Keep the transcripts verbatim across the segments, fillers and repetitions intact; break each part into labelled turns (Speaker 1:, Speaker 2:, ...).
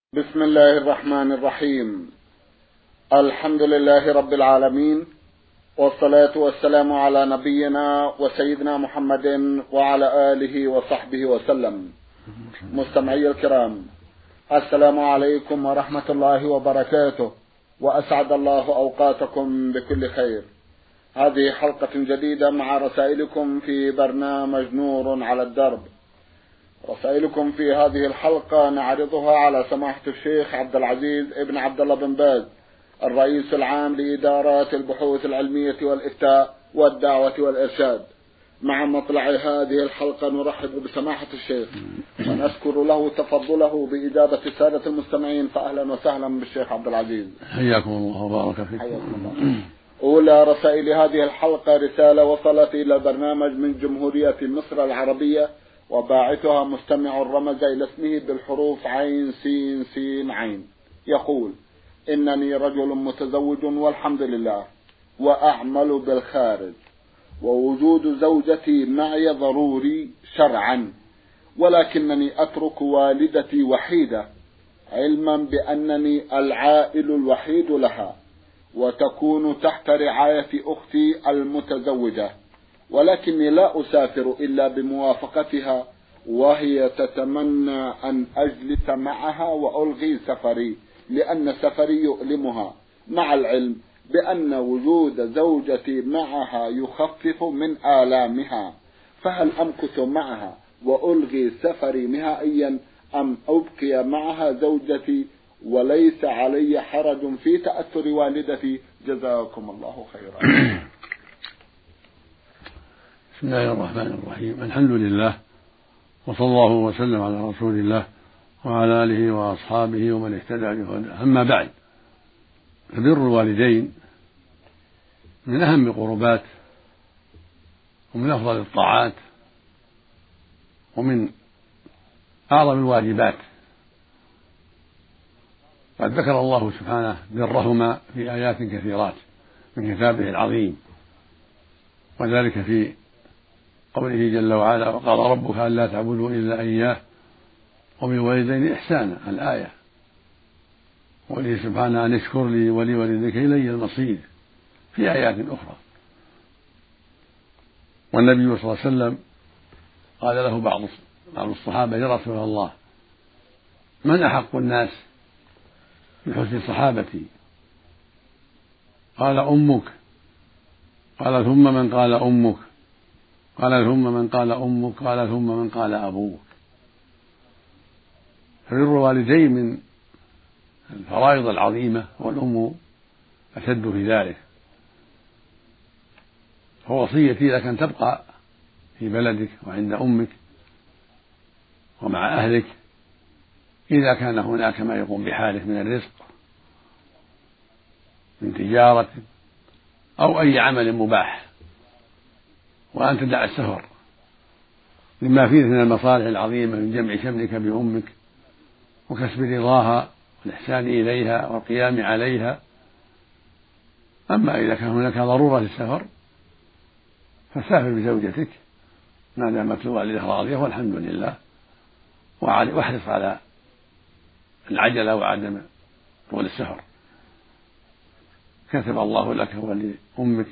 Speaker 1: بسم الله الرحمن الرحيم. الحمد لله رب العالمين، والصلاة والسلام على نبينا وسيدنا محمد وعلى آله وصحبه وسلم. مستمعي الكرام، السلام عليكم ورحمة الله وبركاته، وأسعد الله أوقاتكم بكل خير. هذه حلقة جديدة مع رسائلكم في برنامج نور على الدرب. رسائلكم في هذه الحلقة نعرضها على سماحة الشيخ عبد العزيز ابن عبد الله بن باز، الرئيس العام لإدارات البحوث العلمية والإفتاء والدعوة والإرشاد. مع مطلع هذه الحلقة نرحب بسماحة الشيخ ونشكر له تفضله بإجابة السادة المستمعين، فأهلا وسهلا بالشيخ عبد العزيز.
Speaker 2: حياكم الله وبارك فيكم.
Speaker 1: حياكم الله. أولى رسائل هذه الحلقة رسالة وصلت إلى البرنامج من جمهورية مصر العربية، وباعثها مستمع رمز إلى اسمه بالحروف عين سين سين عين. يقول: إنني رجل متزوج والحمد لله، وأعمل بالخارج، ووجود زوجتي معي ضروري شرعا، ولكنني أترك والدتي وحيدة، علما بأنني العائل الوحيد لها، وتكون تحت رعاية أختي المتزوجة، ولكني لا أسافر إلا بموافقتها، وهي تتمنى أن أجلس معها وألغي سفري لأن سفري يؤلمها، مع العلم بأن وجود زوجتي معها يخفف من آلامها. فهل أمكث معها وألغي سفري نهائيا، أم أبقي معها زوجتي وليس علي حرج في تأثر والدتي؟ جزاكم الله خيرا.
Speaker 2: بسم الله الرحمن الرحيم. الحمد لله، وصلى الله وسلم على رسول الله وعلى آله وأصحابه ومن اهتدى بهداه. أما بعد، فبر الوالدين من أهم القربات ومن أفضل الطاعات ومن أعظم الواجبات. قد ذكر الله سبحانه برهما في آيات كثيرات من كتابه العظيم، وذلك في قوله جل وعلا: وقال ربك ألا تعبدوا إلا إياه وبالوالدين إحسانا، الآية. وقوله سبحانه: أن اشكر لي ولوالديك إلي المصير، في آيات أخرى. والنبي صلى الله عليه وسلم قال له بعض بعض الصحابة: يا رسول الله، من أحق الناس بحسن صحابتي؟ قال: أمك. قال: ثم من؟ قال: أمك. قال: ثم من؟ قال: أمك. قال: ثم من؟ قال: أبوك. فبر الوالدين من الفرائض العظيمة، والأم أشد في ذلك. فوصيتي لك أن تبقى في بلدك وعند أمك ومع أهلك، إذا كان هناك ما يقوم بحالك من الرزق، من تجارة أو أي عمل مباح، وأن تدع السفر لما فيه من المصالح العظيمة من جمع شملك بأمك وكسب رضاها والإحسان إليها والقيام عليها. أما إذا كان هناك ضرورة للسفر فسافر بزوجتك ما دامت الوالدة راضية، والحمد لله، واحرص على العجلة وعدم طول السفر. كتب الله لك ولأمك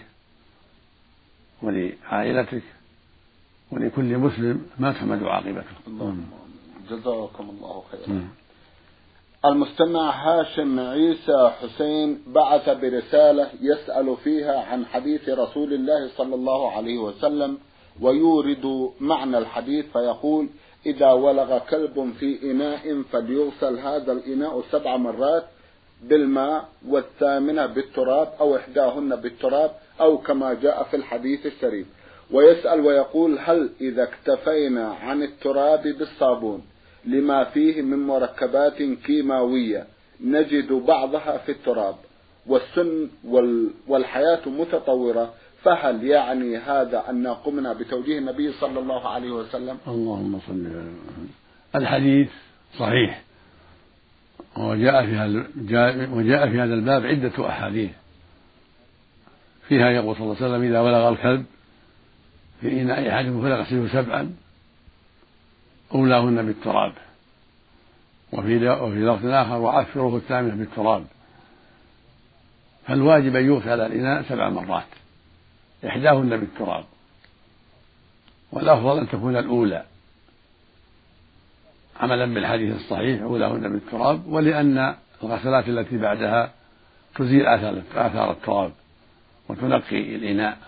Speaker 2: ولعائلتك ولكل مسلم ما تحمد عاقبته.
Speaker 1: اللهم جزاكم الله خيرا. المستمع هاشم عيسى حسين بعث برسالة يسأل فيها عن حديث رسول الله صلى الله عليه وسلم، ويورد معنى الحديث، فيقول: إذا ولغ كلب في إناء فليغسل هذا الإناء سبع مرات بالماء، والثامنة بالتراب، أو إحداهن بالتراب، أو كما جاء في الحديث الشريف. ويسأل ويقول: هل إذا اكتفينا عن التراب بالصابون لما فيه من مركبات كيماوية نجد بعضها في التراب، والسن والحياة متطورة، فهل يعني هذا أن قمنا بتوجيه النبي صلى الله عليه وسلم؟
Speaker 2: اللهم صل على محمد. الحديث صحيح، وجاء في هذا وجاء في هذا الباب عدة أحاديث فيها يقول صلى الله عليه وسلم: إذا ولغ الكلب في إناء أحدكم فليغسله سبعا، أولاهن بالتراب. وفي وفي لفظ آخر وعفروه الثامنة بالتراب. فالواجب أن يغسل الإناء سبع مرات إحداهن بالتراب، والأفضل أن تكون الأولى عملا بالحديث الصحيح أولاهن بالتراب، ولأن الغسلات التي بعدها تزيل آثار التراب وتنقي الإناء،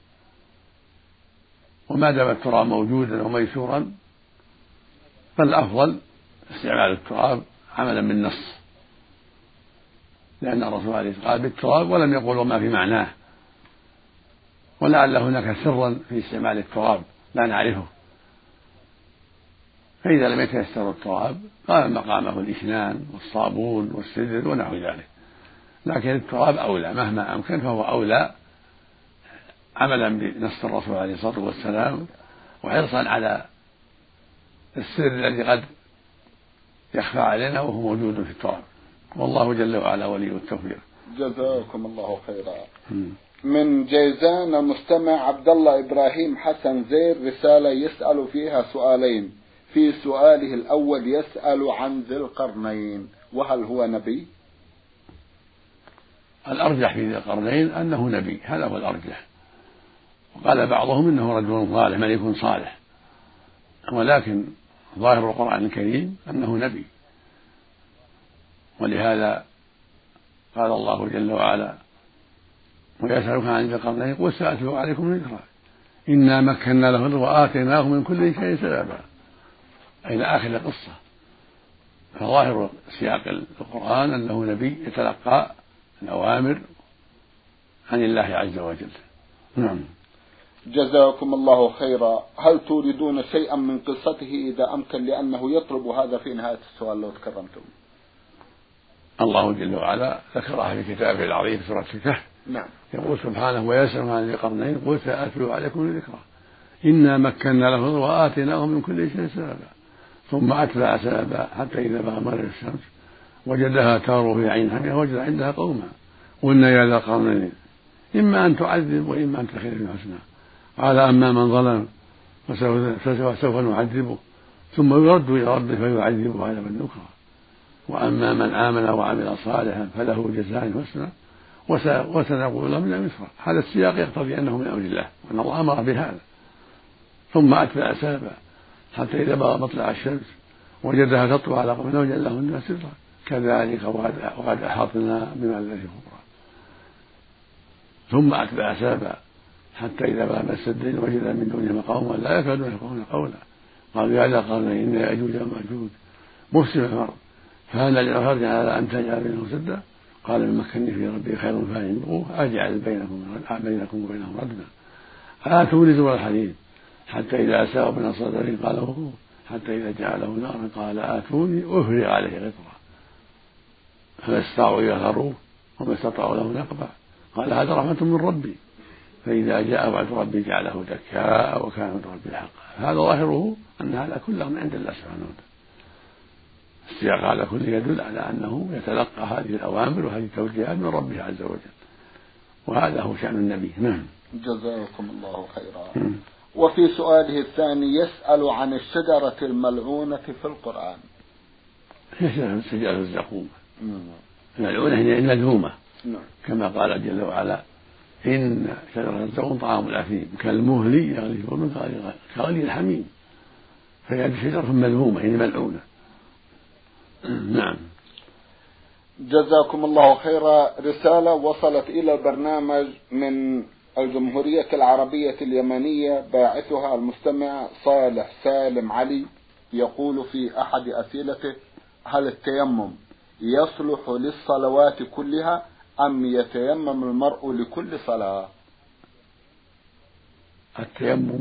Speaker 2: وما دام التراب موجودا وميسورا فالأفضل استعمال التراب عملا بالنص، لأن الرسول عليه الصلاة والسلام قال بالتراب ولم يقل وما في معناه، ولعل هناك سرا في استعمال التراب لا نعرفه، فإذا لم يتيسر التراب قام مقامه الإشنان والصابون والسدر ونحو ذلك، لكن التراب أولى مهما أمكن، فهو أولى عملا بنص الرسول عليه الصلاة والسلام وحرصا على السر الذي قد يخفى علينا وهو موجود في التراب، والله جل وعلا ولي التوفيق.
Speaker 1: جزاكم الله خيرا. من جيزان المستمع عبد الله إبراهيم حسن زير رسالة يسأل فيها سؤالين. في سؤاله الأول يسأل عن ذي القرنين، وهل هو نبي؟
Speaker 2: الأرجح في ذي القرنين أنه نبي، هذا هو الأرجح، وقال بعضهم إنه رجل صالح ملك صالح، ولكن ظاهر القرآن الكريم أنه نبي، ولهذا قال الله جل وعلا ويسألك عن ذي القرنين قل سأتلو عليكم ذكرا إنا مكنا له وآتيناه من كل شيء سببا إلى آخر القصة. فظاهر سياق القرآن أنه نبي يتلقى الأوامر عن الله عز وجل. نعم.
Speaker 1: جزاكم الله خيرا. هل تريدون شيئا من قصته إذا أمكن، لأنه يطلب هذا في نهاية السؤال لو تكرمتم؟
Speaker 2: الله جل وعلا ذكرها في كتابه العظيم في سورة الكهف.
Speaker 1: نعم.
Speaker 2: يقول سبحانه ويسأل عن ذي القرنين قل سأتلو عليكم ذكرا إنا مكنا له وآتيناه من كل شيء سببا ثم أتبع سببا حتى إذا بلغ مغرب الشمس وجدها تغرب في عين حمية وجد عندها قوما قلنا يا ذا القرنين إما أن تعذب وإما أن تخير الحسنى قال أما من ظلم فسوف نعذبه ثم يرد إلى ربه فيعذبه عذابا نكرا وأما من آمن وعمل صالحا فله جزاء حسنى وسنقول له من اليسرى. هذا السياق يقتضي أنه من أمر الله وأن الله أمر بهذا. ثم أتبع سببا حتى إذا بلغ مطلع الشمس وجدها تطلع على قوم وجد لهن سرا كذلك وقد أحاطنا بما الذي خبرا. ثم أتبع سببا حتى إذا بلغ السدين وجد من دونهما قوما لا يكادون يفقهون قولا قالوا يا ذا القرنين إن يأجوج ومأجوج مفسد الأرض فهل لنفرج على أن تجعل بينهم سدا قال من مكنني في ربي خير فاعبدوه أجعل بينكم بينكم وبينهم ردما آتوني زبر الحديد حتى إذا أساءوا من صدره قال وقوه حتى إذا جعله نارا قال آتوني أفرغ عليه غطرا فما استطاعوا يظهروه وما استطاعوا له نقبا قال هذا رحمة من ربي فإذا جاء وعد ربي جعله دكاء وكان من ربي حقا. هذا ظاهره أن هذا كله من عند الله سبحانه وتعالى. السياق هذا كله يدل على أنه يتلقى هذه الأوامر وهذه التوجيهات من ربه عز وجل، وهذا هو شأن النبي. نعم.
Speaker 1: جزاكم الله خيرا. م. وفي سؤاله الثاني يسأل عن الشجرة الملعونة في القرآن.
Speaker 2: هي شجرة الزقوم الملعونة هي المذمومة كما قال جل وعلا إن شجرة الزقوم طعام الأثيم كالمهل يغلي في البطن كغلي الحميم، فهي شجرة مذمومة يعني ملعونة. نعم.
Speaker 1: جزاكم الله خيرا. رسالة وصلت إلى البرنامج من الجمهورية العربية اليمنية، باعثها المستمع صالح سالم علي، يقول في أحد أسئلته: هل التيمم يصلح للصلوات كلها أم يتيمم المرء لكل صلاة؟
Speaker 2: التيمم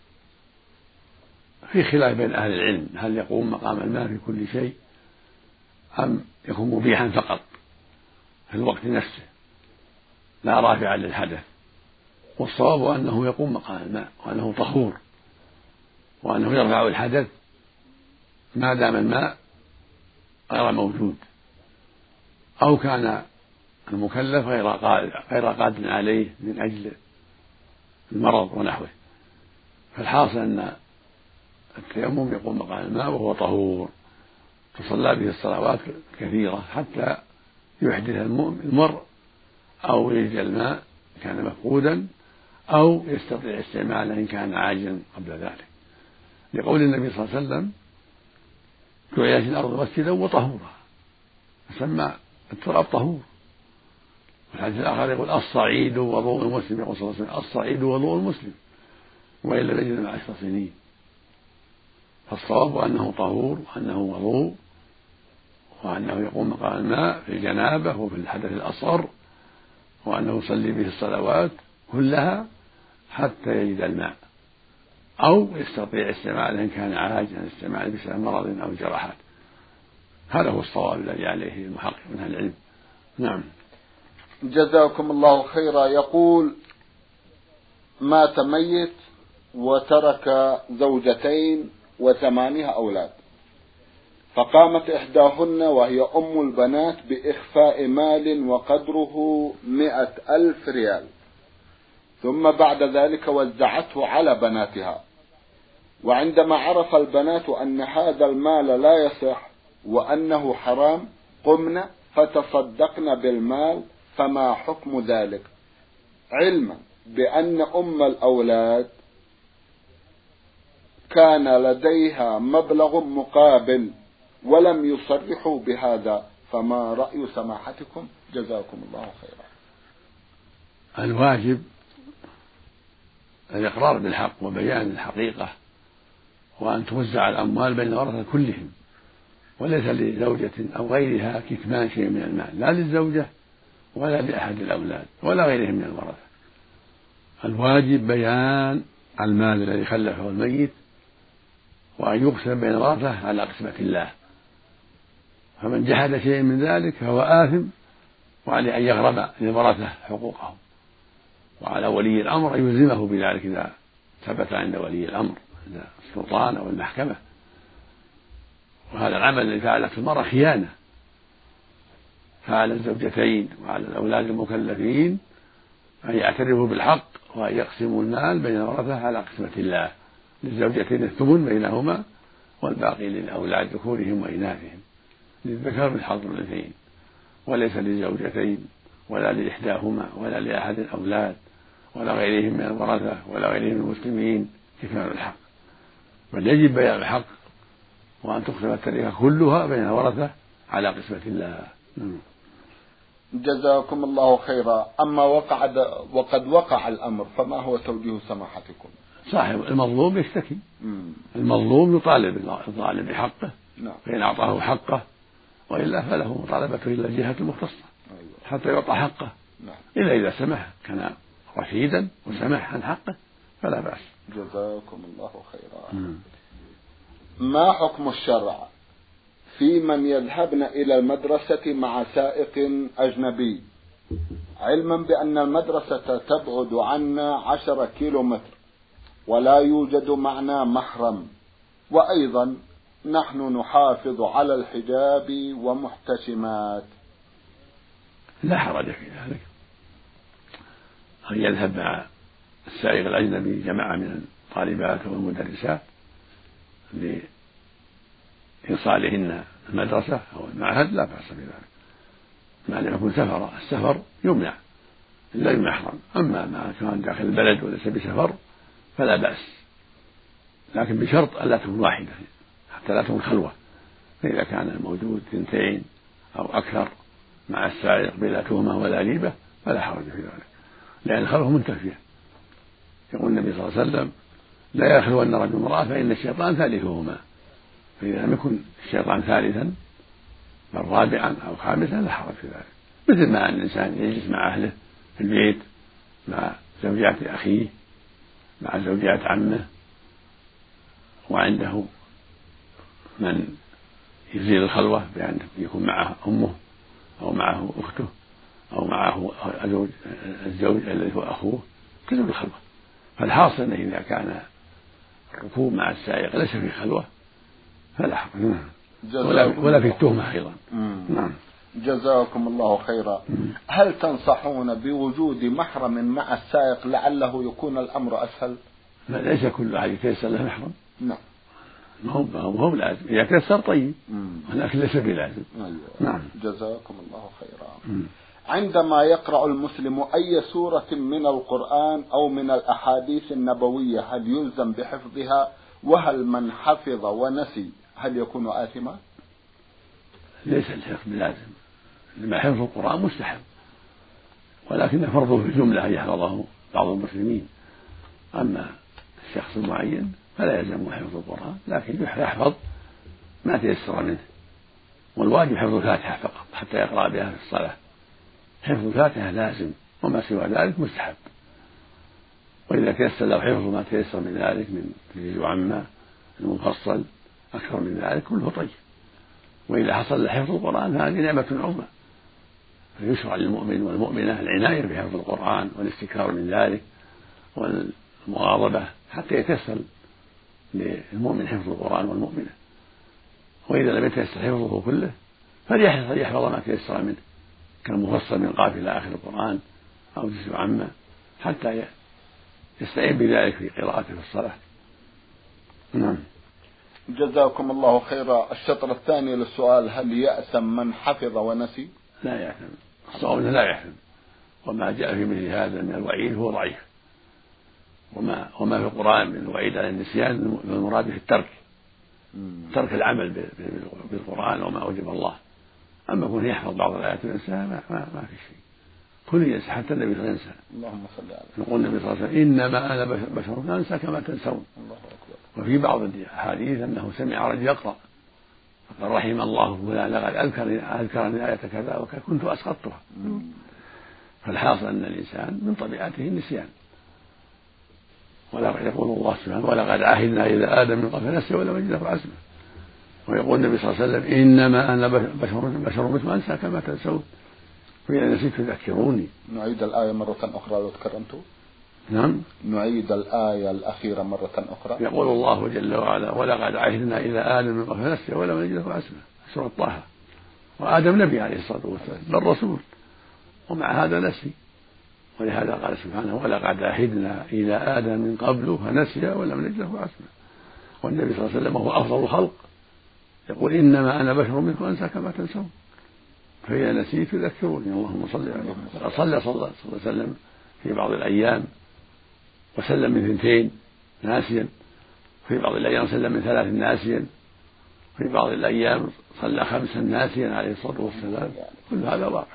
Speaker 2: في خلاف بين أهل العلم، هل يقوم مقام الماء في كل شيء أم يكون مبيحا فقط في الوقت نفسه لا رافعا للحدث. والصواب أنه يقوم مقام الماء وأنه طهور وأنه يرفع الحدث ما دام الماء غير موجود أو كان المكلف غير قادر عليه من أجل المرض ونحوه. فالحاصل أن التيمم يقوم مقام الماء وهو طهور تصلى به الصلوات كثيرة حتى يحدث المر أو يجد الماء كان مفقودا أو يستطيع استعماله إن كان عاجزا قبل ذلك، لقول النبي صلى الله عليه وسلم جعلت الأرض مسجدا وطهورا، فسمى التراب طهور. والحديث الآخر يقول الصعيد وضوء المسلم، يقول صلى الله عليه وسلم الصعيد وضوء المسلم وإن لم يجد مع عشر سنين. فالصواب أنه طهور وأنه وضوء وأنه يقوم مقام الماء في الجنابة وفي الحدث الأصغر، وأنه يصلي به الصلوات كلها حتى يجد الماء أو يستطيع استعماله إن كان عاجزا استعماله بسبب مرض أو جراحات. هذا هو الصواب الذي عليه المحقق من أهل العلم. نعم.
Speaker 1: جزاكم الله خيرا. يقول: مات ميت وترك زوجتين وثمانية أولاد، فقامت إحداهن وهي أم البنات بإخفاء مال وقدره مئة ألف ريال، ثم بعد ذلك وزعته على بناتها، وعندما عرف البنات أن هذا المال لا يصح وأنه حرام قمنا فتصدقن بالمال، فما حكم ذلك؟ علما بأن أم الأولاد كان لديها مبلغ مقابل ولم يصرحوا بهذا، فما رأي سماحتكم؟ جزاكم الله خيرا.
Speaker 2: الواجب الإقرار بالحق وبيان الحقيقة، وأن توزع الأموال بين الورثة كلهم، وليس لزوجة أو غيرها كتمان شيء من المال، لا للزوجة ولا لأحد الأولاد ولا غيرهم من الورثة. الواجب بيان المال الذي خلفه الميت، وأن يقسم بين الورثة على قسمة الله، فمن جحد شيء من ذلك فهو آثم، وعليه أن يغرم للورثة حقوقهم، وعلى ولي الأمر أن يلزمه بذلك إذا ثبت عند ولي الأمر عند السلطان أو المحكمة. وهذا العمل الذي فعلته المرأة خيانة، فعلى الزوجتين وعلى الأولاد المكلفين أن يعترفوا بالحق وأن يقسموا المال بين الورثة على قسمة الله، للزوجتين الثمن بينهما والباقي للأولاد ذكورهم وإناثهم، للذكر من حظ الأنثيين، وليس للزوجتين ولا لإحداهما ولا لأحد الأولاد ولا غيرهم من الورثة ولا غيرهم من المسلمين كتمان الحق، بل يجب بيان الحق وأن تقسم التركة كلها بين الورثة على قسمة الله.
Speaker 1: جزاكم الله خيرا. أما وقع وقد وقع الأمر فما هو توجيه سماحتكم؟
Speaker 2: صاحب المظلوم يشتكي، المظلوم يطالب الظالم بحقه، فإن أعطاه حقه وإلا فله مطالبته إلى الجهة المختصة حتى يعطى حقه، إلا إذا سمح كان رشيدا وسمح عن حقه فلا بأس.
Speaker 1: جزاكم الله خيرا. ما حكم الشرع في من يذهبن إلى المدرسة مع سائق أجنبي، علما بأن المدرسة تبعد عنا عشر كيلو متر ولا يوجد معنا محرم، وأيضا نحن نحافظ على الحجاب ومحتشمات؟
Speaker 2: لا حرج في ذلك، أن يذهب مع السائق الأجنبي جماعة من الطالبات والمدرسات لإيصالهن المدرسة أو المعهد لا بأس بذلك، ما لم يكن سفر. السفر يمنع إلا بمحرم، أما ما كان داخل البلد وليس بسفر فلا بأس، لكن بشرط ألا تكون واحدة حتى لا تكون خلوة، فإذا كان الموجود اثنتين أو أكثر مع السائق بلا تهمة ولا ريبة فلا حرج في ذلك، لأن الخلوة منتفية. يقول النبي صلى الله عليه وسلم: لا يخلون رجل امرأة فإن الشيطان ثالثهما، فإذا لم يكن الشيطان ثالثا بل رابعا أو خامسا لا حرج في ذلك، مثل ما أن الإنسان يجلس مع أهله في البيت مع زوجات أخيه مع زوجات عمه وعنده من يزيل الخلوة بأن يكون معه أمه أو معه أخته أو معه الزوج الذي هو أخوه تزول الخلوة. فالحاصل أنه إذا كان الركوب مع السائق ليس في خلوة فلا حرج ولا, ولا في التهمة أيضا. نعم.
Speaker 1: جزاكم الله خيرا. هل تنصحون بوجود محرم مع السائق لعله يكون الأمر أسهل؟
Speaker 2: ليس كل أحد يتيسر له محرم.
Speaker 1: نعم.
Speaker 2: ما هو ما هو لازم، إذا تيسر طيب، ولكن ليس بلازم.
Speaker 1: أيوة.
Speaker 2: نعم.
Speaker 1: جزاكم الله خيرا. مم. عندما يقرأ المسلم أي سورة من القرآن أو من الأحاديث النبوية هل يلزم بحفظها؟ وهل من حفظ ونسي هل يكون آثما؟
Speaker 2: ليس الحفظ بلازم، لما حفظ القرآن مستحب، ولكن فرضه في الجملة أن يحفظه بعض المسلمين. أما الشخص المعين فلا يلزم حفظ القرآن، لكن يحفظ ما تيسر منه، والواجب حفظ الفاتحة فقط حتى يقرأ بها في الصلاة. حفظ الفاتحة لازم، وما سوى ذلك مستحب. وإذا تيسر له حفظ ما تيسر من ذلك من جزء عما المفصل أكثر من ذلك كله طيب. وإذا حصل له حفظ القرآن فهذه نعمة عظمى، فيشرع للمؤمن والمؤمنة العناية بحفظ القرآن والاستكثار من ذلك والمواظبة حتى يتيسر للمؤمن حفظ القرآن والمؤمنة. وإذا لم يتيسر حفظه كله فليحفظ ما تيسر منه كالمفصل من قاف إلى آخر القرآن أو جزء عامة حتى يستعين بذلك في قراءته في الصلاة. نعم.
Speaker 1: جزاكم الله خيرا. الشطر الثاني للسؤال: هل يأثم من حفظ ونسي؟
Speaker 2: لا يأثم، الصواب لا يأثم، وما جاء في مثل هذا من الوعيد هو ضعيف، وما وما في القرآن من الوعيد على النسيان المراد في الترك، ترك العمل بالقرآن وما أوجب الله. أما كون يحفظ بعض الآيات وينساها ما, ما, ما في شيء، كل ينسى حتى النبي صلى الله عليه وسلم.
Speaker 1: اللهم صل على
Speaker 2: يقول النبي صلى الله عليه وسلم: إنما أنا بشر أنسى كما تنسون.
Speaker 1: الله أكبر.
Speaker 2: وفي بعض الأحاديث أنه سمع رجل يقرأ فقال: رحم الله فلان لقد أذكرني أذكرني آية كذا وكنت أسقطتها. فالحاصل أن الإنسان من طبيعته النسيان. ولا يقول الله سبحانه: ولقد عهدنا إلى آدم من قبل فنسي ولم نجد له عزما. ويقول النبي صلى الله عليه وسلم: إنما أنا بشر بشر مثل أنسى كما تنسون، فإذا نسيت فذكروني.
Speaker 1: نعيد الآية مرة أخرى لو تكرمت.
Speaker 2: نعم.
Speaker 1: نعيد الآية الأخيرة مرة أخرى.
Speaker 2: يقول الله جل وعلا: ولقد عهدنا إلى آدم من قبل فنسي ولم نجد له عزما. سورة طه. وآدم نبي عليه الصلاة والسلام بل رسول، ومع هذا نسي. ولهذا قال سبحانه: ولقد عهدنا إلى آدم من قبل فنسي ولم نجد له عزما. والنبي صلى الله عليه وسلم هو أفضل الخلق يقول: إنما أنا بشر منكم أنسى كما تنسون، فإذا نسيت ذكروني. اللهم صل على محمد. صلى صلى الله عليه وسلم في بعض الأيام وسلم من اثنتين ناسيا، في بعض الأيام سلم من ثلاث ناسيا، في بعض الأيام صلى خمسا ناسيا عليه الصلاة والسلام. كل هذا واقع،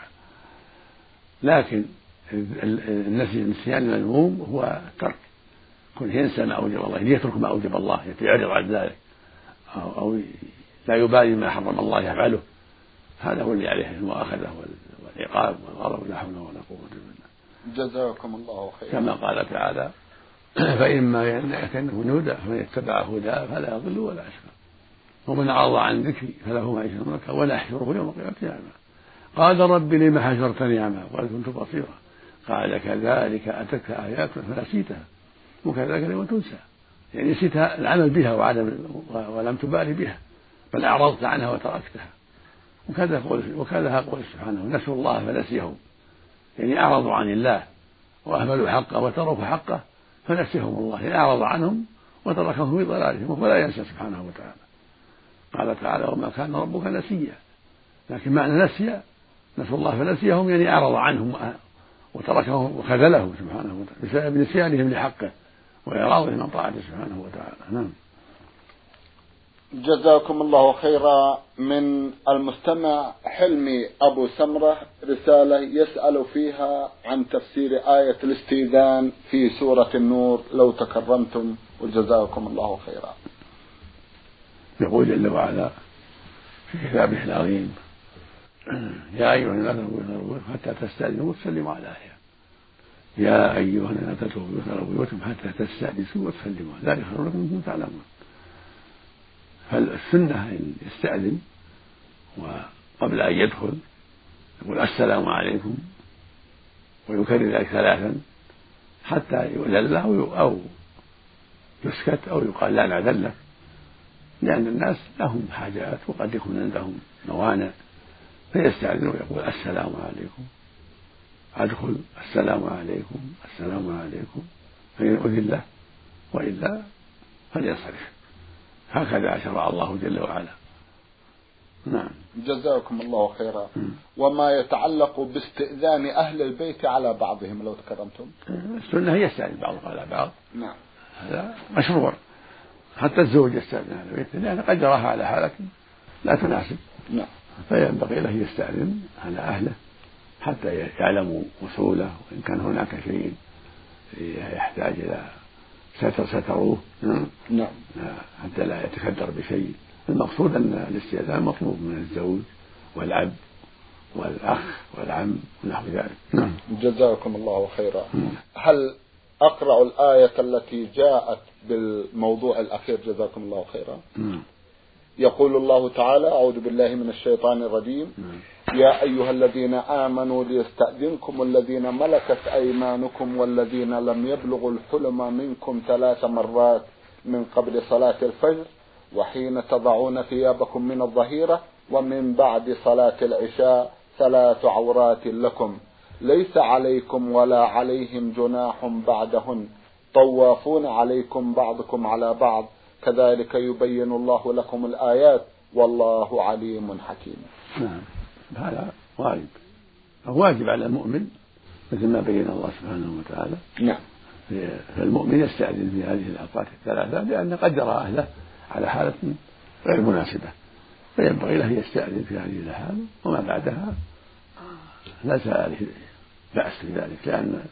Speaker 2: لكن النسي النسيان المذموم هو الترك، كن ينسى ما أوجب الله، يترك ما أوجب الله، يعرض عن ذلك أو, أو لا يبالي ما حرم الله يفعله. هذا هو اللي عليه المؤاخذة والعقاب والغضب. لا حول ولا قوة إلا بالله.
Speaker 1: جزاكم الله خيرا.
Speaker 2: كما قال تعالى: فإما يأتينهم هدى فمن يتبع هداه فلا يضل ولا يشقى، ومن أعرض عن ذكري فله معيشة ضنكا ونحشره يوم القيامة أعمى. قال: رب لم حشرتني أعمى وقد كنت بصيرا. قال: كذلك أتتك آياتنا فنسيتها وكذلك اليوم تنسى. يعني نسيت العمل بها وعدم ولم تبالي بها، بل أعرضت عنها وتركتها. وكذا قول وكذا قول سبحانه: نسوا الله فنسيهم، يعني أعرضوا عن الله وأهملوا حقه وتركوا حقه فنسيهم الله، يعني أعرض عنهم وتركهم في ضلالهم ولا ينسى سبحانه وتعالى. قال تعالى: وما كان ربك نسيا. لكن معنى نسي نسوا الله فنسيهم يعني أعرض عنهم وتركهم وخذلهم سبحانه وتعالى بسبب نسيانهم لحقه وإعراضهم عن طاعته سبحانه وتعالى. نعم.
Speaker 1: جزاكم الله خيرا. من المستمع حلمي أبو سمرة رسالة يسأل فيها عن تفسير آية الاستئذان في سورة النور لو تكرمتم، وجزاكم الله خيرا.
Speaker 2: يقول جل وعلا في كتابه العظيم: يا أيها الناس اتقوا حتى تستأذنوا وتسلموا على أهلها. يا أيها الناس اتقوا بيوتكم حتى تستأنسوا وتسلموا، ذلك خير لكم إن كنتم تعلمون. فالسنة أن يستأذن وقبل أن يدخل يقول: السلام عليكم، ويكرر ذلك ثلاثا حتى يؤذن له أو يسكت أو يقال: لا نأذن لك، لأن الناس لهم حاجات وقد يكون عندهم موانع، فيستأذن ويقول: السلام عليكم، أدخل، السلام عليكم، السلام عليكم، فإن أذن له، وإلا فلينصرف. هكذا شرع الله جل وعلا. نعم.
Speaker 1: جزاكم الله خيرا. وما يتعلق باستئذان أهل البيت على بعضهم لو تكرمتم؟
Speaker 2: السنة هي يستأذن بعضهم على بعض.
Speaker 1: نعم.
Speaker 2: هذا مشروع، حتى الزوج يستأذن أهل البيت لأن قد جراها على حالة لا تناسب.
Speaker 1: نعم.
Speaker 2: فينبغي له يستأذن على أهله حتى يعلموا وصوله، وإن كان هناك شيء يحتاج إلى ستر ستروه.
Speaker 1: نعم.
Speaker 2: حتى لا يتكدر بشيء. المقصود أن الاستئذان مطلوب من الزوج والأب والأخ والعم ونحو ذلك. نعم.
Speaker 1: جزاكم الله خيرا. هل أقرأ الآية التي جاءت بالموضوع الأخير جزاكم الله خيرا؟
Speaker 2: نعم.
Speaker 1: يقول الله تعالى: أعوذ بالله من الشيطان الرجيم. يا أيها الذين آمنوا ليستأذنكم الذين ملكت أيمانكم والذين لم يبلغوا الحلم منكم ثلاث مرات من قبل صلاة الفجر وحين تضعون ثيابكم من الظهيرة ومن بعد صلاة العشاء ثلاث عورات لكم ليس عليكم ولا عليهم جناح بعدهن طوافون عليكم بعضكم على بعض كذلك يبين الله لكم الآيات والله عليم حكيم.
Speaker 2: نعم. هذا واجب واجب على المؤمن مثل ما بين الله سبحانه وتعالى.
Speaker 1: نعم.
Speaker 2: فالمؤمن يستأذن في هذه الأوقات الثلاثة لأن قد جرى أهله على حالة غير مناسبة، فينبغي له يستأذن في هذه الحالة، وما بعدها ليس عليه بأس في ذلك لأن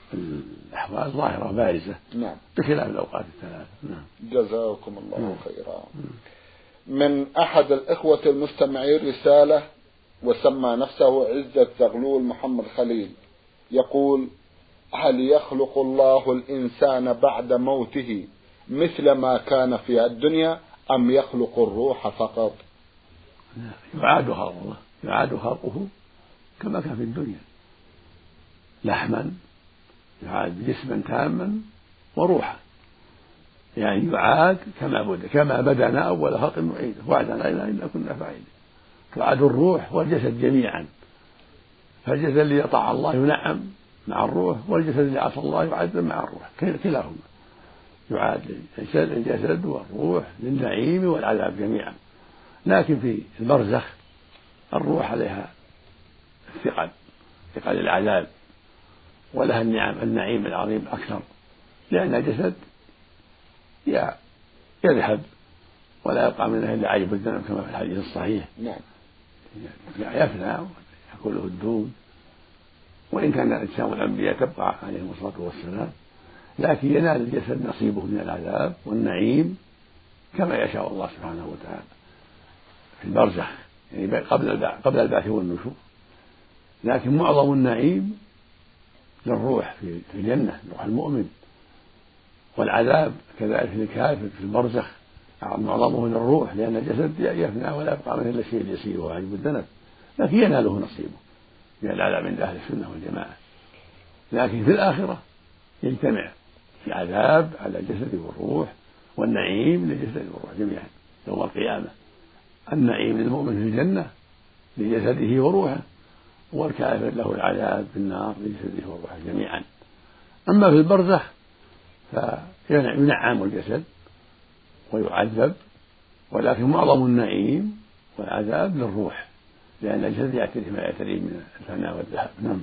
Speaker 2: الأحوال ظاهرة بارزة.
Speaker 1: نعم.
Speaker 2: بخلاف الأوقات الثلاثة. نعم.
Speaker 1: جزاكم الله خيرا. من أحد الإخوة المستمعين رسالة وسمى نفسه عزة زغلول محمد خليل يقول: هل يخلق الله الإنسان بعد موته مثل ما كان في الدنيا أم يخلق الروح فقط؟
Speaker 2: يعاد خلقه يعاد خلقه كما كان في الدنيا، لحما يعاد جسما تاما وروحا، يعني يعاد كما بدا كما بدأنا أول خلق نعيده وعدا علينا إنا كنا فاعلين. تعاد الروح والجسد جميعا، فالجسد الذي يطاع الله ينعم مع الروح، والجسد الذي عصى الله يعذب مع الروح، كلاهما يعاد الجسد والروح للنعيم والعذاب جميعا. لكن في البرزخ الروح عليها الثقل ثقل العذاب، ولها النعم النعيم العظيم أكثر، لأن الجسد يذهب ولا يبقى منه إلا عيب الذنب كما في الحديث الصحيح.
Speaker 1: نعم.
Speaker 2: يفنى يأكله الدود، وإن كان أجسام الأنبياء تبقى عليهم الصلاة والسلام، لكن ينال الجسد نصيبه من العذاب والنعيم كما يشاء الله سبحانه وتعالى في البرزخ، يعني قبل قبل البعث والنشور. لكن معظم النعيم للروح في الجنة، روح المؤمن، والعذاب كذلك للكافر في البرزخ معظمه للروح، لأن الجسد يفنى ولا يبقى منه إلا الشيء اليسير وهو عجب الذنب، لكن يناله نصيبه من العذاب عند أهل السنة والجماعة. لكن في الآخرة يجتمع في عذاب على الجسد والروح والنعيم للجسد والروح جميعا يوم القيامة. النعيم للمؤمن في الجنة لجسده وروحه، والكافر له العذاب في النار لجسده وروحه جميعا. أما في البرزخ فينعم الجسد ويعذب، ولكن معظم النعيم والعذاب للروح، لأن الجسد يعتري ما يعتري من الفناء والذهاب. نعم.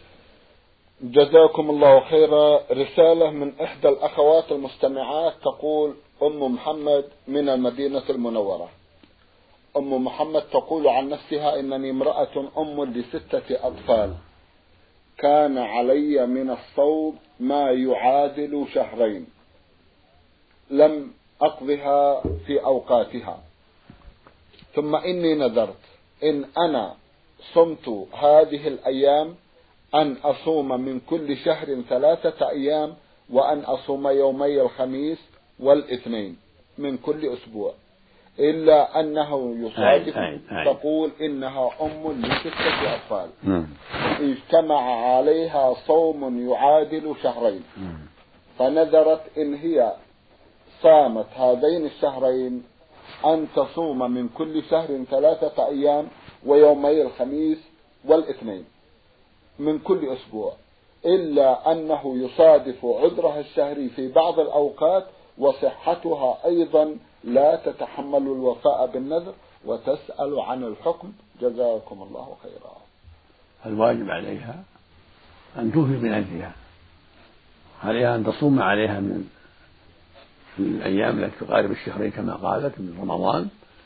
Speaker 1: جزاكم الله خيرا. رسالة من إحدى الأخوات المستمعات تقول: أم محمد من المدينة المنورة. أم محمد تقول عن نفسها: إنني امرأة أم لستة أطفال، كان علي من الصوم ما يعادل شهرين لم أقضها في أوقاتها، ثم إني نذرت إن أنا صمت هذه الأيام أن أصوم من كل شهر ثلاثة أيام، وأن أصوم يومي الخميس والاثنين من كل أسبوع، إلا أنه يصادف. تقول إنها أم لستة أطفال اجتمع عليها صوم يعادل شهرين، فنذرت إن هي صامت هذين الشهرين أن تصوم من كل شهر ثلاثة أيام ويومي الخميس والاثنين من كل أسبوع، إلا أنه يصادف عذرها الشهري في بعض الأوقات وصحتها أيضا لا تتحمل الوفاء بالنذر وتسأل عن الحكم؟ جزاكم الله خيرا.
Speaker 2: الواجب عليها أن توفي بنذرها، عليها أن تصوم عليها من الأيام التي تقارب الشهرين كما قالت من رمضان،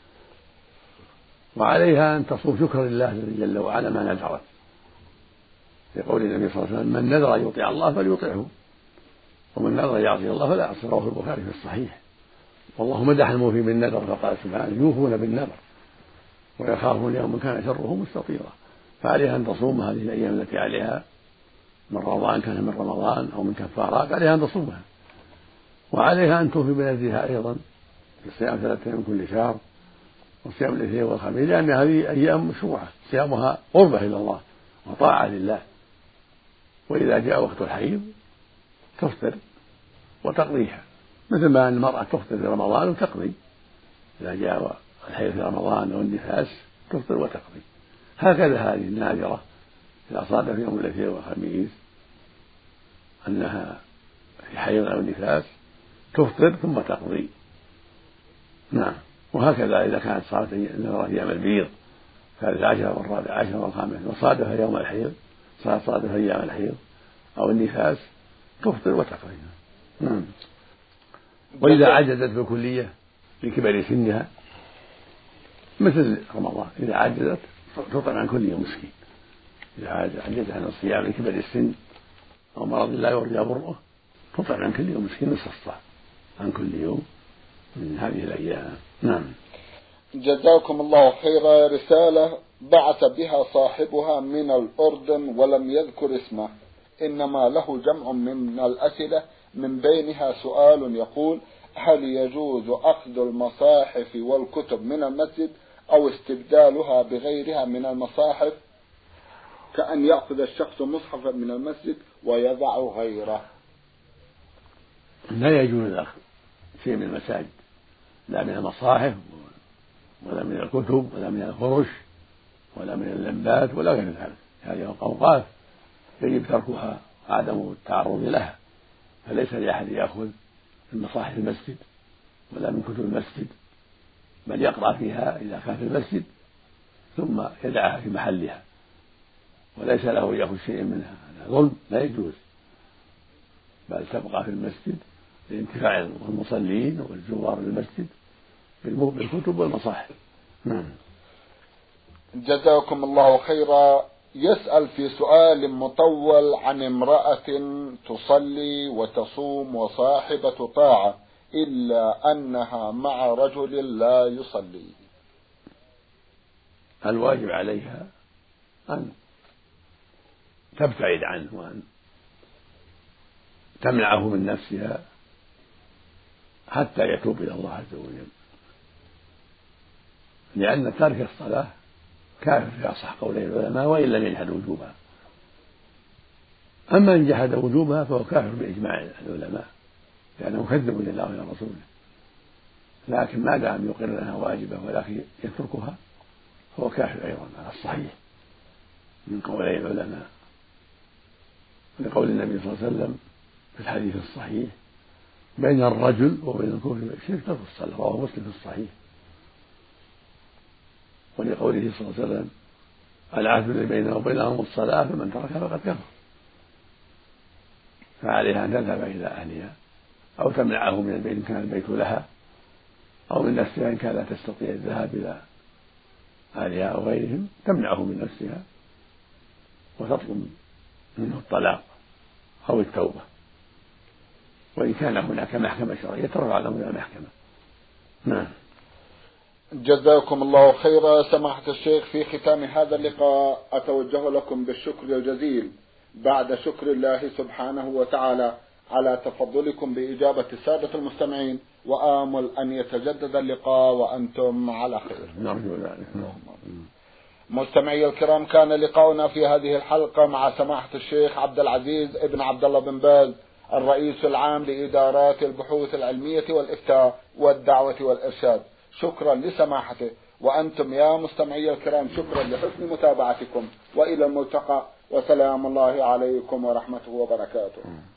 Speaker 2: وعليها أن تصوم شكرا لله جل وعلا ما نذرت، يقول النبي صلى الله عليه وسلم: من نذر أن يطيع الله فليطيعه، ومن نذر يعصي الله فلا يعصي. رواه البخاري في الصحيح. والله مدح الموفي بالنذر فقال سبحانه: يوفون بالنذر ويخافون يوما كان شره مستطيرا. فعليها أن تصوم هذه الأيام التي عليها من رمضان، كان من رمضان أو من كفارات، عليها أن تصومها، وعليها أن توفي بنذرها أيضا بصيام ثلاثة من كل شهر وصيام الاثنين والخميس، لأن هذه أيام مشروعة صيامها قربة إلى الله وطاعة لله. وإذا جاء وقت الحيض تفطر وتقضيها، مثل ما أن المرأة تفطر في رمضان وتقضي، إذا جاء الحيض في رمضان أو النفاس تفطر وتقضي. هكذا هذه الناذرة إذا صادف يوم الاثنين والخميس أنها في حيض أو نفاس تفطر ثم تقضي. نعم. وهكذا إذا كانت صارت أيام البيض الثالث عشر والرابع عشر والخامس وصادف يوم الحيض، صادف أيام الحيض أو النفاس تفطر وتقضي. نعم. وإذا عجزت بالكلية لكبر سنها مثل رمضان، إذا عجزت تطعم عن كل يوم مسكين. إذا عجزت عن الصيام لكبر السن أو مرض لا يرجى برؤه تطعم عن كل يوم مسكين نصف الصاع عن كل يوم من هذه الأيام. نعم.
Speaker 1: جزاكم الله خيرا. رسالة بعث بها صاحبها من الأردن ولم يذكر اسمه، إنما له جمع من الأسئلة، من بينها سؤال يقول: هل يجوز أخذ المصاحف والكتب من المسجد أو استبدالها بغيرها من المصاحف، كأن يأخذ الشخص مصحفا من المسجد ويضع غيره؟
Speaker 2: لا يجوز أخذ شيء من المساجد، لا من المصاحف ولا من الكتب ولا من الفرش ولا من اللمبات ولا غير ذلك. هذه أوقاف يجب تركها عدم التعرض لها، فليس لأحد يأخذ من مصاحف المسجد ولا من كتب المسجد، بل يقرأ فيها إذا كان في المسجد ثم يدعها في محلها، وليس له يأخذ شيء منها. هذا ظلم لا يجوز، بل تبقى في المسجد لانتفاع المصلين والزوار للمسجد بالكتب والمصاحف. نعم.
Speaker 1: جزاكم الله خيرا. يسأل في سؤال مطول عن امرأة تصلي وتصوم وصاحبة طاعة إلا أنها مع رجل لا يصلي.
Speaker 2: الواجب عليها أن تبتعد عنه وأن تمنعه من نفسها حتى يتوب إلى الله عز وجل، لأن تارك الصلاة كافر في أصح قولي العلماء وإن لم يجحد وجوبها. أما إن جحد وجوبها فهو كافر بإجماع العلماء لأنه مكذب لله وإلى رسوله، لكن ما دام يقر لها واجبة ولكن يتركها فهو كافر أيضا على الصحيح من قولي العلماء، لقول النبي صلى الله عليه وسلم في الحديث الصحيح: بين الرجل وبين الكفر والشرك ترك الصلاة، رواه مسلم في الصحيح. ولقوله صلى الله عليه وسلم: العهد الذي بيننا وبينهم الصلاة فمن تركها فقد كفر. فعليها أن تذهب إلى أهلها أو تمنعه من البيت إن كان البيت لها، أو من نفسها إن كان لا تستطيع الذهاب إلى أهلها أو غيرهم تمنعه من نفسها وتطلب منه الطلاق أو التوبة، وإن كان هناك محكمة شرعية ترفع له إلى المحكمة. نعم.
Speaker 1: جزاكم الله خيرا. سماحة الشيخ، في ختام هذا اللقاء أتوجه لكم بالشكر الجزيل بعد شكر الله سبحانه وتعالى على تفضلكم بإجابة السادة المستمعين، وآمل أن يتجدد اللقاء وأنتم على خير.
Speaker 2: نرجو ذلك.
Speaker 1: مستمعي الكرام، كان لقاؤنا في هذه الحلقة مع سماحة الشيخ عبد العزيز ابن عبد الله بن باز، الرئيس العام لإدارات البحوث العلمية والإفتاء والدعوة والإرشاد. شكرا لسماحته، وأنتم يا مستمعي الكرام شكرا لحسن متابعتكم، وإلى الملتقى، وسلام الله عليكم ورحمته وبركاته.